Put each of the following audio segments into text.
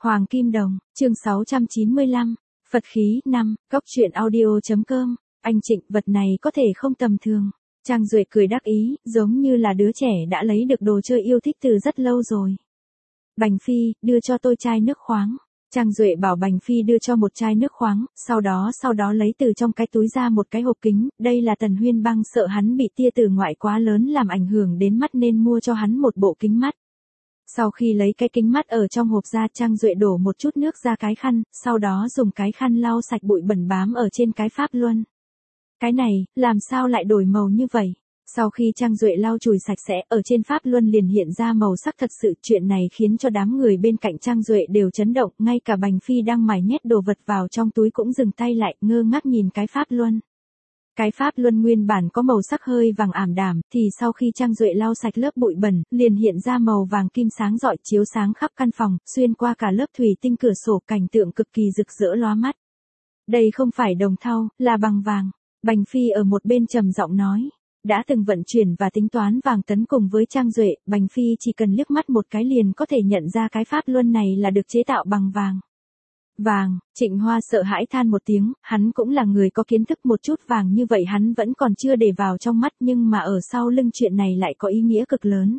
Hoàng Kim Đồng, chương 695, Phật khí 5, Góc truyện audio.com, anh Trịnh, vật này có thể không tầm thường. Trang Duệ cười đắc ý, giống như là đứa trẻ đã lấy được đồ chơi yêu thích từ rất lâu rồi. Bành Phi, đưa cho tôi chai nước khoáng. Trang Duệ bảo Bành Phi đưa cho một chai nước khoáng, sau đó lấy từ trong cái túi ra một cái hộp kính, đây là Tần Huyên Băng sợ hắn bị tia tử ngoại quá lớn làm ảnh hưởng đến mắt nên mua cho hắn một bộ kính mắt. Sau khi lấy cái kính mắt ở trong hộp ra, Trang Duệ đổ một chút nước ra cái khăn, sau đó dùng cái khăn lau sạch bụi bẩn bám ở trên cái pháp luân. Cái này, làm sao lại đổi màu như vậy? Sau khi Trang Duệ lau chùi sạch sẽ, ở trên pháp luân liền hiện ra màu sắc thật sự, chuyện này khiến cho đám người bên cạnh Trang Duệ đều chấn động, ngay cả Bành Phi đang mải nhét đồ vật vào trong túi cũng dừng tay lại, ngơ ngác nhìn cái pháp luân. Cái pháp luân nguyên bản có màu sắc hơi vàng ảm đạm, thì sau khi Trang Duệ lau sạch lớp bụi bẩn, liền hiện ra màu vàng kim sáng rọi chiếu sáng khắp căn phòng, xuyên qua cả lớp thủy tinh cửa sổ, cảnh tượng cực kỳ rực rỡ lóa mắt. Đây không phải đồng thau, là bằng vàng. Bành Phi ở một bên trầm giọng nói. Đã từng vận chuyển và tính toán vàng tấn cùng với Trang Duệ, Bành Phi chỉ cần liếc mắt một cái liền có thể nhận ra cái pháp luân này là được chế tạo bằng vàng. Vàng, Trịnh Hoa sợ hãi than một tiếng, hắn cũng là người có kiến thức, một chút vàng như vậy hắn vẫn còn chưa để vào trong mắt, nhưng mà ở sau lưng chuyện này lại có ý nghĩa cực lớn.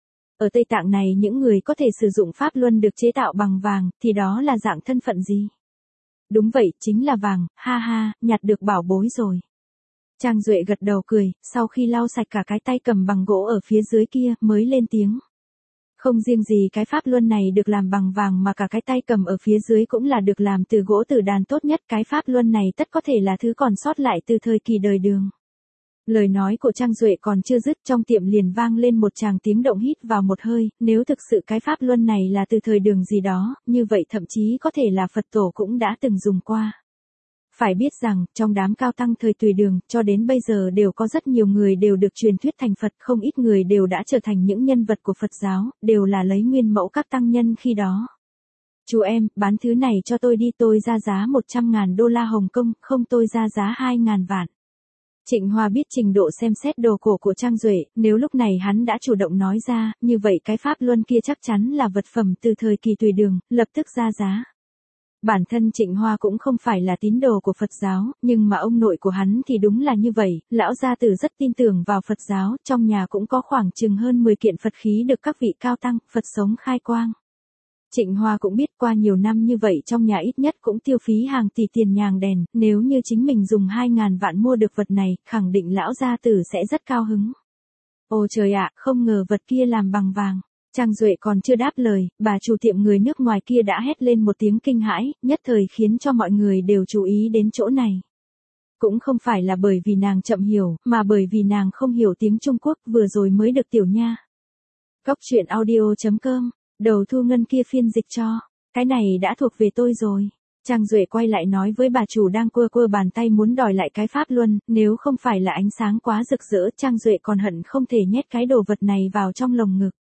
Ở Tây Tạng này những người có thể sử dụng pháp luân được chế tạo bằng vàng, thì đó là dạng thân phận gì? Đúng vậy, chính là vàng, ha ha, nhặt được bảo bối rồi. Trang Duệ gật đầu cười, sau khi lau sạch cả cái tay cầm bằng gỗ ở phía dưới kia, mới lên tiếng. Không riêng gì cái pháp luân này được làm bằng vàng mà cả cái tay cầm ở phía dưới cũng là được làm từ gỗ tử đàn tốt nhất, cái pháp luân này tất có thể là thứ còn sót lại từ thời kỳ đời Đường. Lời nói của Trang Duệ còn chưa dứt, trong tiệm liền vang lên một tràng tiếng động hít vào một hơi, nếu thực sự cái pháp luân này là từ thời Đường gì đó, như vậy thậm chí có thể là Phật tổ cũng đã từng dùng qua. Phải biết rằng, trong đám cao tăng thời Tùy Đường, cho đến bây giờ đều có rất nhiều người đều được truyền thuyết thành Phật, không ít người đều đã trở thành những nhân vật của Phật giáo, đều là lấy nguyên mẫu các tăng nhân khi đó. Chú em, bán thứ này cho tôi đi, tôi ra giá 100.000 đô la Hồng Kông, không tôi ra giá 2.000 vạn. Trịnh Hoa biết trình độ xem xét đồ cổ của Trang Duệ, nếu lúc này hắn đã chủ động nói ra, như vậy cái pháp luân kia chắc chắn là vật phẩm từ thời kỳ Tùy Đường, lập tức ra giá. Bản thân Trịnh Hoa cũng không phải là tín đồ của Phật giáo, nhưng mà ông nội của hắn thì đúng là như vậy, lão gia tử rất tin tưởng vào Phật giáo, trong nhà cũng có khoảng chừng hơn 10 kiện Phật khí được các vị cao tăng, Phật sống khai quang. Trịnh Hoa cũng biết qua nhiều năm như vậy trong nhà ít nhất cũng tiêu phí hàng tỷ tiền nhang đèn, nếu như chính mình dùng 2.000 vạn mua được vật này, khẳng định lão gia tử sẽ rất cao hứng. Ôi trời ạ, không ngờ vật kia làm bằng vàng. Trang Duệ còn chưa đáp lời, bà chủ tiệm người nước ngoài kia đã hét lên một tiếng kinh hãi, nhất thời khiến cho mọi người đều chú ý đến chỗ này. Cũng không phải là bởi vì nàng chậm hiểu, mà bởi vì nàng không hiểu tiếng Trung Quốc, vừa rồi mới được Tiểu Nha. Góc truyện audio.com, đầu thu ngân kia phiên dịch cho, cái này đã thuộc về tôi rồi. Trang Duệ quay lại nói với bà chủ đang quơ bàn tay muốn đòi lại cái pháp luân, nếu không phải là ánh sáng quá rực rỡ, Trang Duệ còn hận không thể nhét cái đồ vật này vào trong lồng ngực.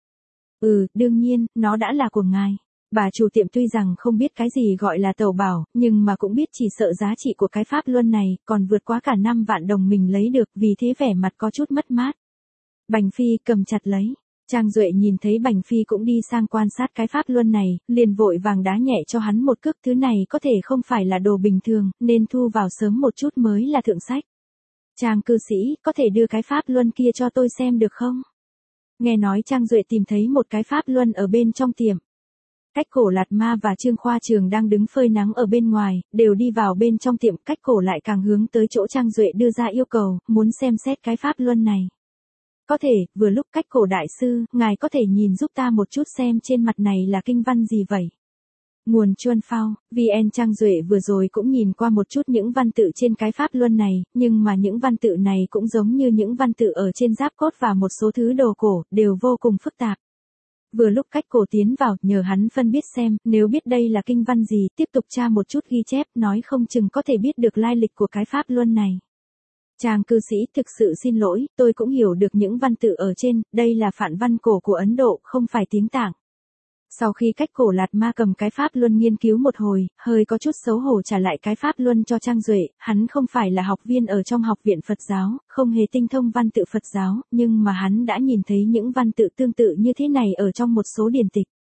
Đương nhiên, nó đã là của ngài. Bà chủ tiệm tuy rằng không biết cái gì gọi là tẩu bảo, nhưng mà cũng biết chỉ sợ giá trị của cái pháp luân này, còn vượt quá cả 5 vạn đồng mình lấy được, vì thế vẻ mặt có chút mất mát. Bành Phi cầm chặt lấy. Trang Duệ nhìn thấy Bành Phi cũng đi sang quan sát cái pháp luân này, liền vội vàng đá nhẹ cho hắn một cước, thứ này có thể không phải là đồ bình thường, nên thu vào sớm một chút mới là thượng sách. Trang cư sĩ, có thể đưa cái pháp luân kia cho tôi xem được không? Nghe nói Trang Duệ tìm thấy một cái pháp luân ở bên trong tiệm. Cách Cổ Lạt Ma và Trương Khoa Trường đang đứng phơi nắng ở bên ngoài, đều đi vào bên trong tiệm, Cách Cổ lại càng hướng tới chỗ Trang Duệ đưa ra yêu cầu, muốn xem xét cái pháp luân này. Có thể, vừa lúc Cách Cổ đại sư, ngài có thể nhìn giúp ta một chút xem trên mặt này là kinh văn gì vậy? Nguồn Chuân Phao, VN. Trang Duệ vừa rồi cũng nhìn qua một chút những văn tự trên cái pháp luân này, nhưng mà những văn tự này cũng giống như những văn tự ở trên giáp cốt và một số thứ đồ cổ, đều vô cùng phức tạp. Vừa lúc Cách Cổ tiến vào, nhờ hắn phân biết xem, nếu biết đây là kinh văn gì, tiếp tục tra một chút ghi chép, nói không chừng có thể biết được lai lịch của cái pháp luân này. Trang cư sĩ, thực sự xin lỗi, tôi cũng hiểu được những văn tự ở trên, đây là phản văn cổ của Ấn Độ, không phải tiếng Tạng. Sau khi Cách Cổ Lạt Ma cầm cái pháp luân nghiên cứu một hồi, hơi có chút xấu hổ trả lại cái pháp luân cho Trang Duệ, hắn không phải là học viên ở trong học viện Phật giáo, không hề tinh thông văn tự Phật giáo, nhưng mà hắn đã nhìn thấy những văn tự tương tự như thế này ở trong một số điển tịch.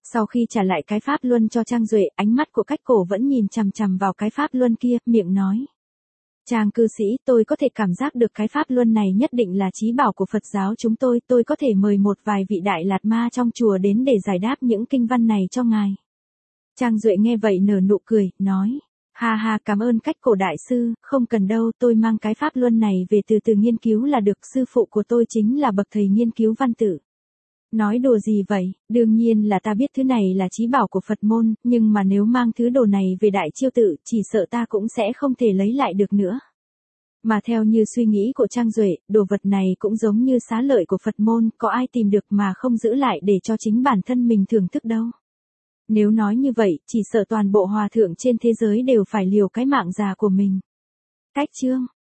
Sau khi trả lại cái pháp luân cho Trang Duệ, ánh mắt của Cách Cổ vẫn nhìn chằm chằm vào cái pháp luân kia, miệng nói. Trang cư sĩ, tôi có thể cảm giác được cái pháp luân này nhất định là chí bảo của Phật giáo chúng tôi có thể mời một vài vị đại lạt ma trong chùa đến để giải đáp những kinh văn này cho ngài. Trang Duệ nghe vậy nở nụ cười, nói. Ha ha, cảm ơn Cách Cổ đại sư, không cần đâu, tôi mang cái pháp luân này về từ từ nghiên cứu là được, sư phụ của tôi chính là bậc thầy nghiên cứu văn tự. Nói đùa gì vậy, đương nhiên là ta biết thứ này là chí bảo của Phật môn, nhưng mà nếu mang thứ đồ này về Đại Chiêu Tự, chỉ sợ ta cũng sẽ không thể lấy lại được nữa. Mà theo như suy nghĩ của Trang Duệ, đồ vật này cũng giống như xá lợi của Phật môn, có ai tìm được mà không giữ lại để cho chính bản thân mình thưởng thức đâu. Nếu nói như vậy, chỉ sợ toàn bộ hòa thượng trên thế giới đều phải liều cái mạng già của mình. Cách chương